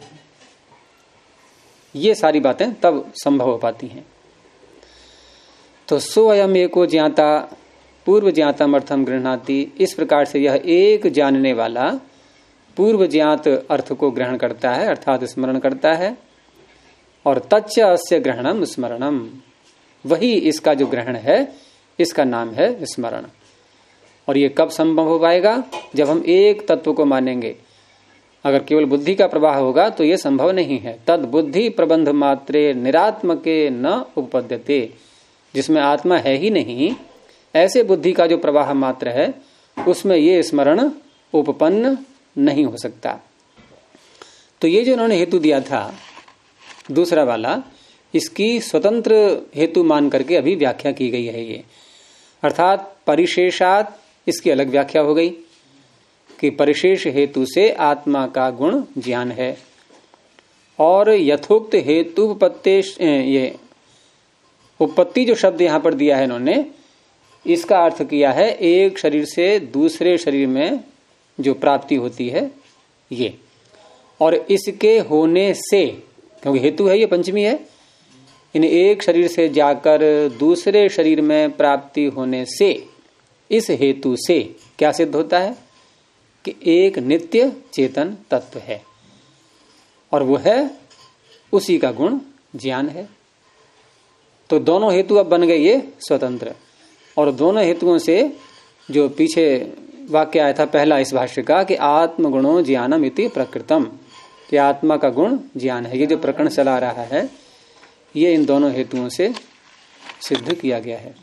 ये सारी बातें तब संभव हो पाती हैं। तो स्वयं एको ज्ञाता पूर्व ज्ञातम अर्थम गृह्णाति, इस प्रकार से यह एक जानने वाला पूर्व ज्ञात अर्थ को ग्रहण करता है, अर्थात स्मरण करता है। और तच्च अस्य ग्रहणम स्मरणम, वही इसका जो ग्रहण है इसका नाम है स्मरण। और ये कब संभव हो पाएगा? जब हम एक तत्व को मानेंगे। अगर केवल बुद्धि का प्रवाह होगा तो ये संभव नहीं है। तद बुद्धि प्रबंध मात्रे निरात्मके न उपपद्यते, जिसमें आत्मा है ही नहीं, ऐसे बुद्धि का जो प्रवाह मात्र है उसमें ये स्मरण उपपन्न नहीं हो सकता। तो ये जो उन्होंने हेतु दिया था दूसरा वाला, इसकी स्वतंत्र हेतु मान करके अभी व्याख्या की गई है ये, अर्थात परिशेषात इसकी अलग व्याख्या हो गई कि परिशेष हेतु से आत्मा का गुण ज्ञान है। और यथोक्त हेतु ये उपपत्ति जो शब्द यहां पर दिया है इन्होंने, इसका अर्थ किया है एक शरीर से दूसरे शरीर में जो प्राप्ति होती है ये, और इसके होने से, क्योंकि हेतु है ये पंचमी है, इन एक शरीर से जाकर दूसरे शरीर में प्राप्ति होने से, इस हेतु से क्या सिद्ध होता है कि एक नित्य चेतन तत्व है, और वो है उसी का गुण ज्ञान है। तो दोनों हेतु अब बन गए ये स्वतंत्र, और दोनों हेतुओं से जो पीछे वाक्य आया था पहला इस भाष्य का कि आत्मगुणो ज्ञानम इति प्रकृतम, कि आत्मा का गुण ज्ञान है, ये जो प्रकरण चला रहा है ये इन दोनों हेतुओं से सिद्ध किया गया है।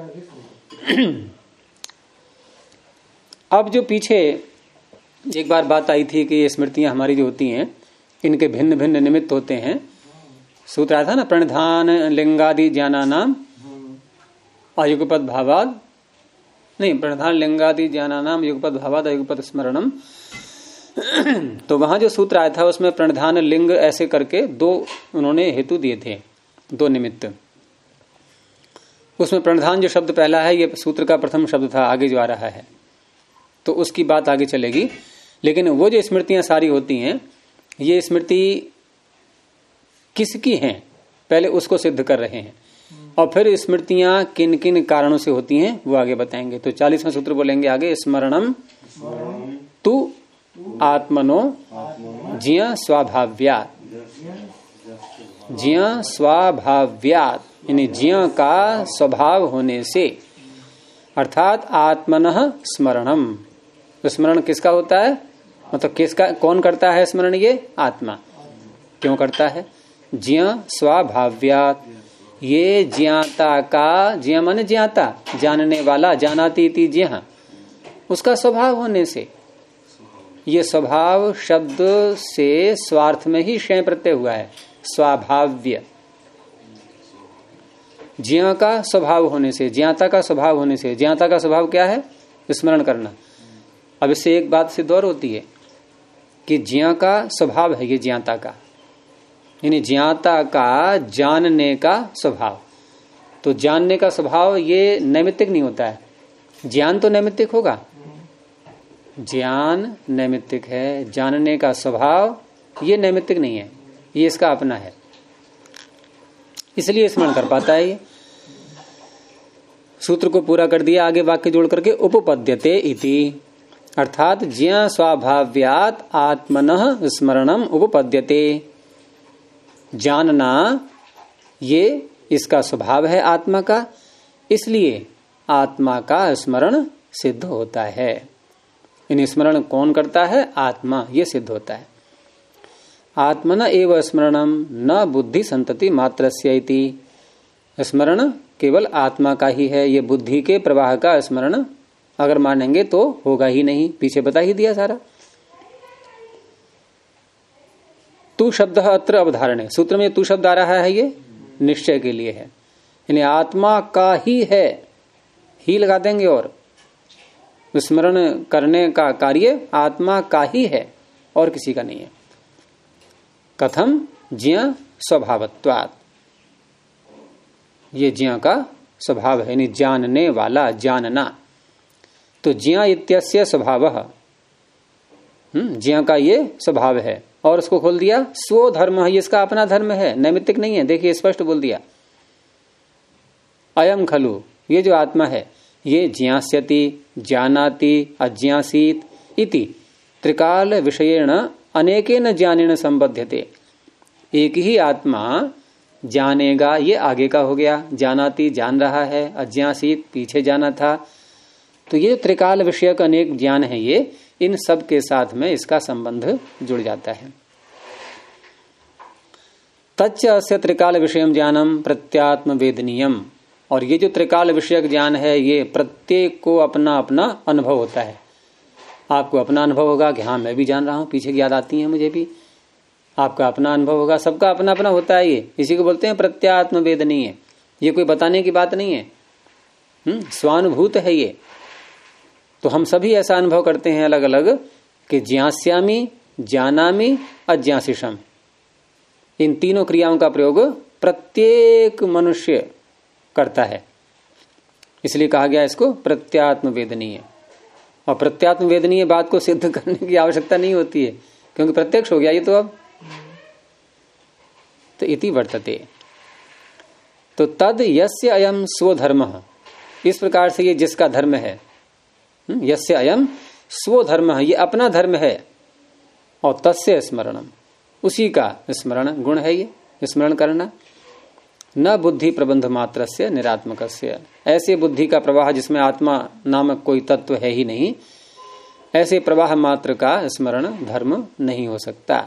अब जो पीछे एक बार बात आई थी कि ये स्मृतियां हमारी जो होती हैं इनके भिन्न भिन्न निमित्त होते हैं, सूत्र आया था ना, प्रणिधान लिंगादि ज्ञाना नाम अयुगपद भावाद, नहीं, प्रणिधान लिंगादि ज्ञाना नाम युगपद भावाद अयुगपद स्मरणम। तो वहां जो सूत्र आया था उसमें प्रणिधान लिंग ऐसे करके दो उन्होंने हेतु दिए थे, दो निमित्त। उसमें प्रणिधान जो शब्द पहला है ये सूत्र का प्रथम शब्द था, आगे जो आ रहा है तो उसकी बात आगे चलेगी। लेकिन वो जो स्मृतियां सारी होती हैं, ये स्मृति किसकी हैं पहले उसको सिद्ध कर रहे हैं, और फिर स्मृतियां किन किन कारणों से होती हैं वो आगे बताएंगे। तो 40वां सूत्र बोलेंगे आगे, स्मरणम तु आत्मनो ज्ञ स्वाभाव्यात्, ज्ञ स्वाभाव्यात् यानी ज्ञ का स्वभाव होने से, अर्थात आत्मनः स्मरणम। तो स्मरण किसका होता है, मतलब किसका, कौन करता है स्मरण? ये आत्मा। क्यों करता है? ज्ञ स्वाभाव्यात्, ये ज्ञाता का, ज्ञ माने ज्ञाता, जानने वाला, जानाति इति ज्ञ, उसका स्वभाव होने से। ये स्वभाव शब्द से स्वार्थ में ही क्षय प्रत्यय हुआ है, स्वाभाव्य। ज्ञ का स्वभाव होने से, ज्ञाता का स्वभाव होने से। ज्ञाता का स्वभाव क्या है? स्मरण करना। अब इससे एक बात सिद्ध और होती है कि ज्ञ का स्वभाव है ये ज्ञाता का, यानी ज्ञाता का जानने का स्वभाव। तो जानने का स्वभाव ये नैमित्तिक नहीं होता है, ज्ञान तो नैमित्तिक होगा, ज्ञान नैमित्तिक है, जानने का स्वभाव ये नैमित्तिक नहीं है, ये इसका अपना है, इसलिए स्मरण कर पाता है ये। सूत्र को पूरा कर दिया, आगे वाक्य जोड़ करके उपपद्यते इति, अर्थात ज्ञ स्वाभाव्यात् आत्मनः स्मरणम उपपद्यते। जानना ये इसका स्वभाव है आत्मा का, इसलिए आत्मा का स्मरण सिद्ध होता है। इन स्मरण कौन करता है? आत्मा, ये सिद्ध होता है। आत्मना एव स्मरणम न बुद्धि संतति मात्रस्य इति। स्मरण केवल आत्मा का ही है, ये बुद्धि के प्रवाह का स्मरण अगर मानेंगे तो होगा ही नहीं, पीछे बता ही दिया सारा। तू शब्द अत्र अवधारण है, सूत्र में तू शब्द आ रहा है, ये निश्चय के लिए है, यानी आत्मा का ही है, ही लगा देंगे और स्मरण करने का कार्य आत्मा का ही है और किसी का नहीं है। कथम ज्ञ स्वभावत्वात्, ये ज्ञ का स्वभाव है, यानी जानने वाला, जानना। तो ज्ञ इत्यस्य स्वभावः, ज्ञ का ये स्वभाव है। और उसको खोल दिया स्व धर्म, ये इसका अपना धर्म है, नैमित्तिक नहीं है। देखिए स्पष्ट बोल दिया, अयम खलु, ये जो आत्मा है ये ज्ञास्यति, जानाति, अज्ञासीत इति त्रिकाल विषयेण अनेकेन ज्ञानेन संबध्यते। एक ही आत्मा जानेगा, ये आगे का हो गया, जानाति जान रहा है, अज्ञासीत पीछे जाना था। तो ये त्रिकाल विषयक अनेक ज्ञान है, ये इन सब के साथ में इसका संबंध जुड़ जाता है। तच्च अस्य त्रिकाल विषयम ज्ञानम प्रत्यात्म वेदनीयम, और ये जो त्रिकाल विषयक ज्ञान है ये प्रत्येक को अपना अपना अनुभव होता है। आपको अपना अनुभव होगा कि हाँ मैं भी जान रहा हूं, पीछे की याद आती है मुझे भी, आपका अपना अनुभव होगा, सबका अपना अपना होता है। ये इसी को बोलते हैं प्रत्यात्म वेदनीय, ये कोई बताने की बात नहीं है, स्वानुभूत है ये। तो हम सभी ऐसा अनुभव करते हैं अलग अलग कि ज्ञास्यामि, जानामि, अज्ञासिषम, इन तीनों क्रियाओं का प्रयोग प्रत्येक मनुष्य करता है, इसलिए कहा गया इसको प्रत्यात्म वेदनीय। और प्रत्यात्म वेदनीय बात को सिद्ध करने की आवश्यकता नहीं होती है, क्योंकि प्रत्यक्ष हो गया ये तो अब। तो इति वर्तते, तो तद यस्य अयम स्वधर्मः, इस प्रकार से ये जिसका धर्म है, यस्य अयम स्वधर्मः, ये अपना धर्म है, और तस्य स्मरणम, उसी का स्मरण गुण है ये स्मरण करना। न बुद्धि प्रबंध मात्रस्य निरात्मकस्य, ऐसे बुद्धि का प्रवाह जिसमें आत्मा नामक कोई तत्व है ही नहीं, ऐसे प्रवाह मात्र का स्मरण धर्म नहीं हो सकता।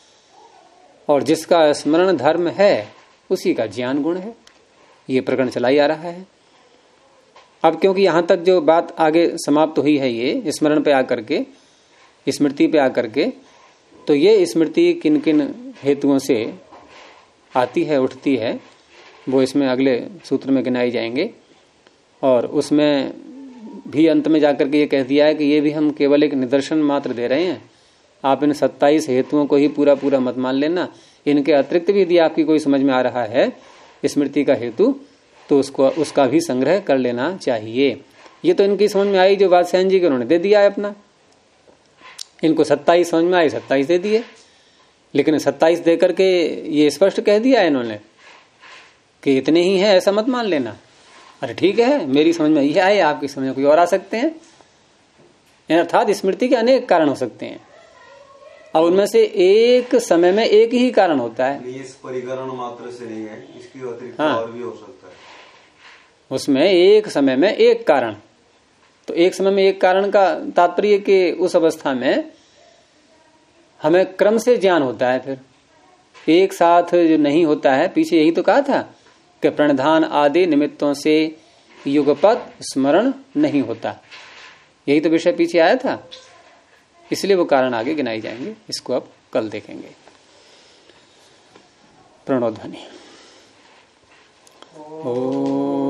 और जिसका स्मरण धर्म है उसी का ज्ञान गुण है, ये प्रकरण चला ही आ रहा है। अब क्योंकि यहां तक जो बात आगे समाप्त हुई है ये स्मरण पे आकर के, स्मृति पे आकर के, तो ये स्मृति किन किन हेतुओं से आती है, उठती है, वो इसमें अगले सूत्र में गिनाई जाएंगे। और उसमें भी अंत में जाकर के ये कह दिया है कि ये भी हम केवल एक निदर्शन मात्र दे रहे हैं, आप इन 27 हेतुओं को ही पूरा पूरा मत मान लेना, इनके अतिरिक्त भी यदि आपकी कोई समझ में आ रहा है स्मृति का हेतु तो उसका भी संग्रह कर लेना चाहिए। ये तो इनकी समझ में आई जो वात्स्यायन जी के उन्होंने दे दिया है अपना, इनको 27 समझ में आई, 27 दे दिए, लेकिन 27 दे करके ये स्पष्ट कह दिया है इन्होंने कि इतने ही है, ऐसा मत मान लेना। अरे ठीक है, मेरी समझ में यह आए, आपकी समझ में कोई और आ सकते हैं, अर्थात स्मृति के अनेक कारण हो सकते हैं और उनमें से एक समय में एक ही कारण होता है। इस परिकरण मात्र से नहीं है, इसकी अतिरिक्त हाँ, और भी हो सकता है। उसमें एक समय में एक कारण, तो एक समय में एक कारण का तात्पर्य कि उस अवस्था में हमें क्रम से ज्ञान होता है, फिर एक साथ जो नहीं होता है। पीछे यही तो कहा था कि प्रणधान आदि निमित्तों से युगपत स्मरण नहीं होता, यही तो विषय पीछे आया था, इसलिए वो कारण आगे गिनाई जाएंगे, इसको अब कल देखेंगे। प्रणोध्वनि। ओम